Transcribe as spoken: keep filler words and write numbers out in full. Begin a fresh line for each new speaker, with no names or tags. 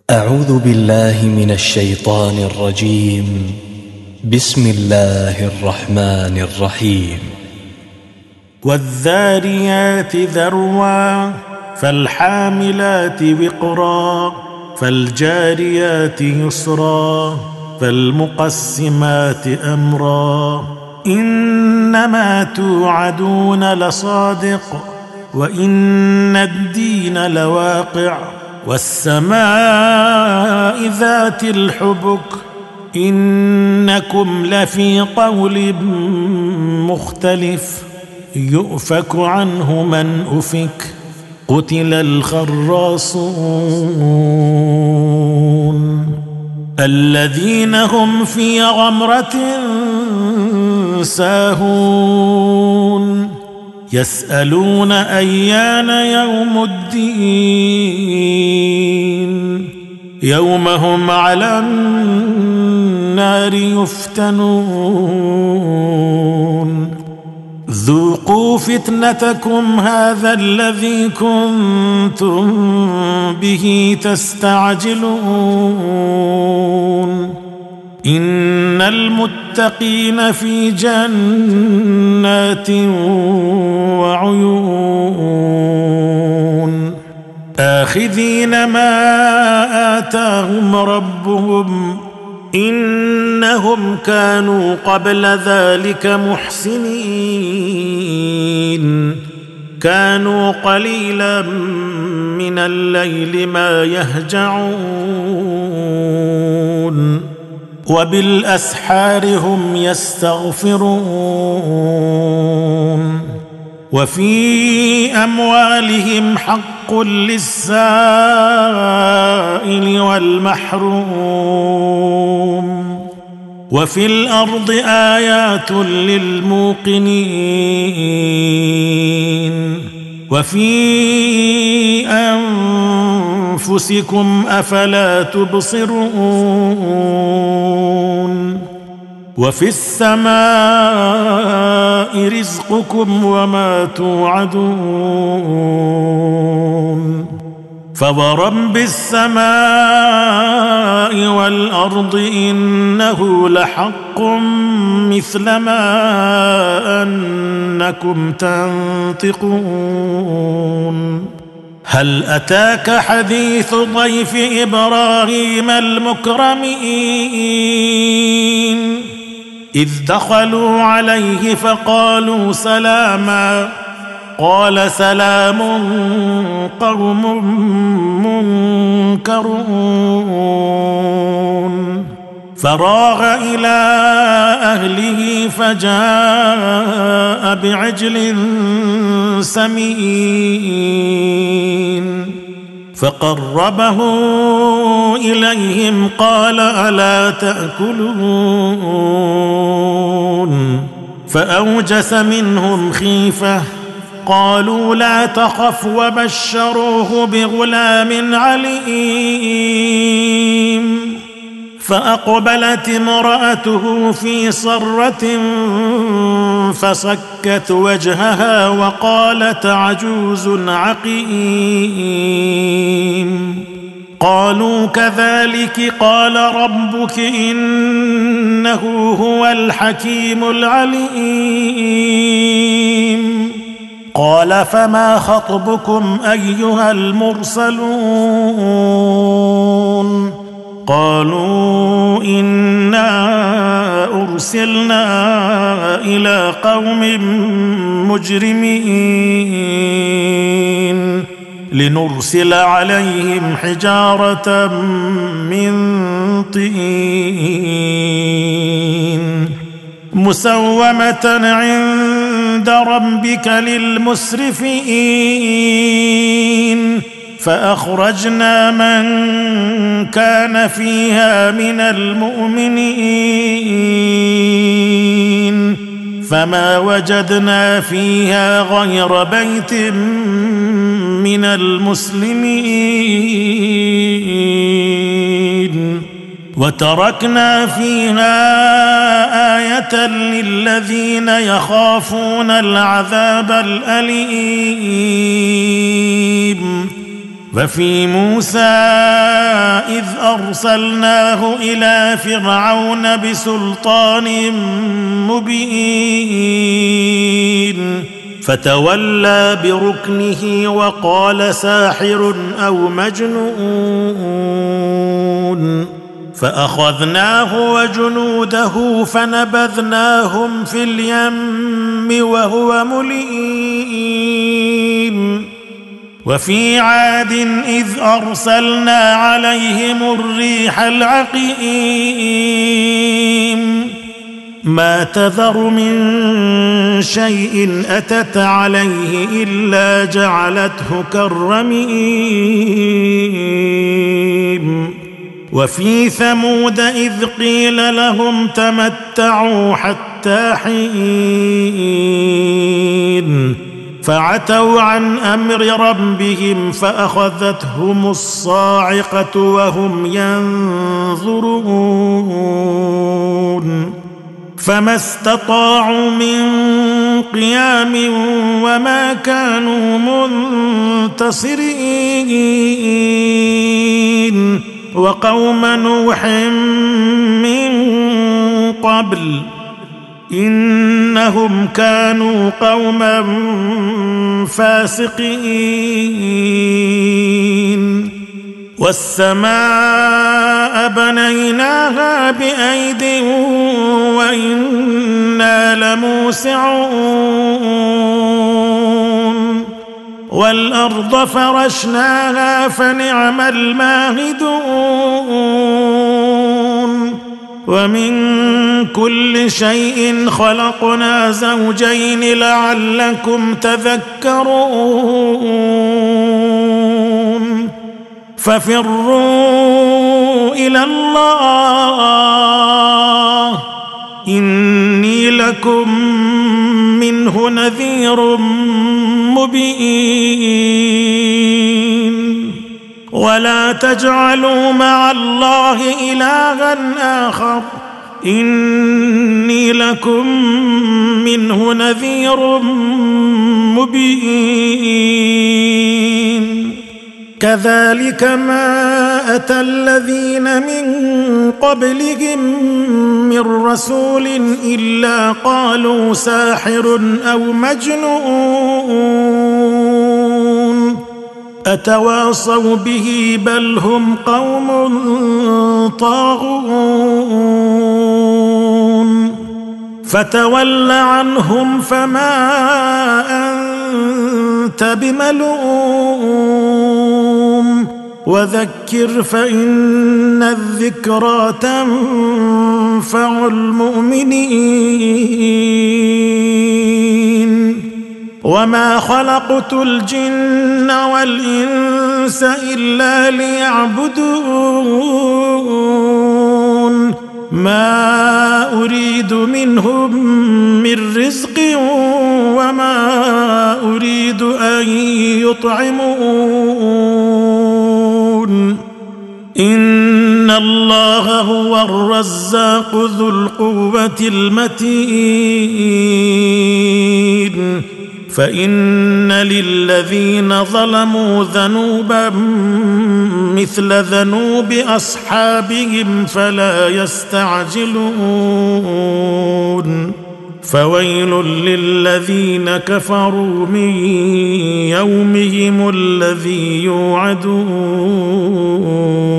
أعوذ بالله من الشيطان الرجيم. بسم الله الرحمن الرحيم.
والذاريات ذروا فالحاملات وقرا فالجاريات يسرا فالمقسمات أمرا إنما توعدون لصادق وإن الدين لواقع والسماء ذات الحبك إنكم لفي قول مختلف يؤفك عنه من أفك قتل الخراصون الذين هم في غمرة ساهون يسألون أيان يوم الدين يوم هم على النار يفتنون ذوقوا فتنتكم هذا الذي كنتم به تستعجلون إن المتقين في جنات وعيون آخذين ما آتاهم ربهم إنهم كانوا قبل ذلك محسنين كانوا قليلا من الليل ما يهجعون وبالأسحار هم يستغفرون وفي أموالهم حق للسائل والمحروم وفي الأرض آيات للموقنين وفي أنفسكم أفلا تبصرون وفي السماء رزقكم وما توعدون فورب السماء والأرض إنه لحق مثل ما أنكم تنطقون هل أتاك حديث ضيف إبراهيم المكرمين إذ دخلوا عليه فقالوا سلاما قال سلام قوم منكرون فراغ إلى أهله فجاء بعجل سمين فقربه إليهم قال ألا تأكلون فأوجس منهم خيفة قالوا لا تخف وبشروه بغلام عليم فأقبلت امرأته في صرة فصكت وجهها وقالت عجوز عقيم قالوا كذلك قال ربك إنه هو الحكيم العليم قال فما خطبكم أيها المرسلون قالوا إنا أرسلنا إلى قوم مجرمين لنرسل عليهم حجارة من طين مسومة عند ربك للمسرفين فأخرجنا من كان فيها من المؤمنين فما وجدنا فيها غير بيت من المسلمين وتركنا فيها آية للذين يخافون العذاب الأليم وفي موسى إذ أرسلناه إلى فرعون بسلطان مبين فتولى بركنه وقال ساحر أو مجنون فأخذناه وجنوده فنبذناهم في اليم وهو مليم وفي عاد إذ أرسلنا عليهم الريح العقيم ما تذر من شيء أتت عليه إلا جعلته كالرميم وفي ثمود إذ قيل لهم تمتعوا حتى حين فعتوا عن أمر ربهم فأخذتهم الصاعقة وهم ينظرون فما استطاعوا من قيام وما كانوا منتصرين وقوم نوح من قبل إنهم كانوا قوما فاسقين والسماء بنيناها بأيد وإنا لموسعون والأرض فرشناها فنعم الماهدون ومن كل شيء خلقنا زوجين لعلكم تذكرون ففروا إلى الله إني لكم منه نذير مبين ولا تجعلوا مع الله إلها آخر إني لكم منه نذير مبين كذلك ما أتى الذين من قبلهم من رسول إلا قالوا ساحر أو مجنون أتواصوا به بل هم قوم طاغون فتول عنهم فما أنت بملوم وذكر فإن الذكرى تنفع المؤمنين وما خلقت الجن والإنس إلا ليعبدون ما أريد منهم من رزق وما أريد أن يطعمون إن الله هو الرزاق ذو القوة المتين فإن للذين ظلموا ذنوبا مثل ذنوب أصحابهم فلا يستعجلون فويل للذين كفروا من يومهم الذي يوعدون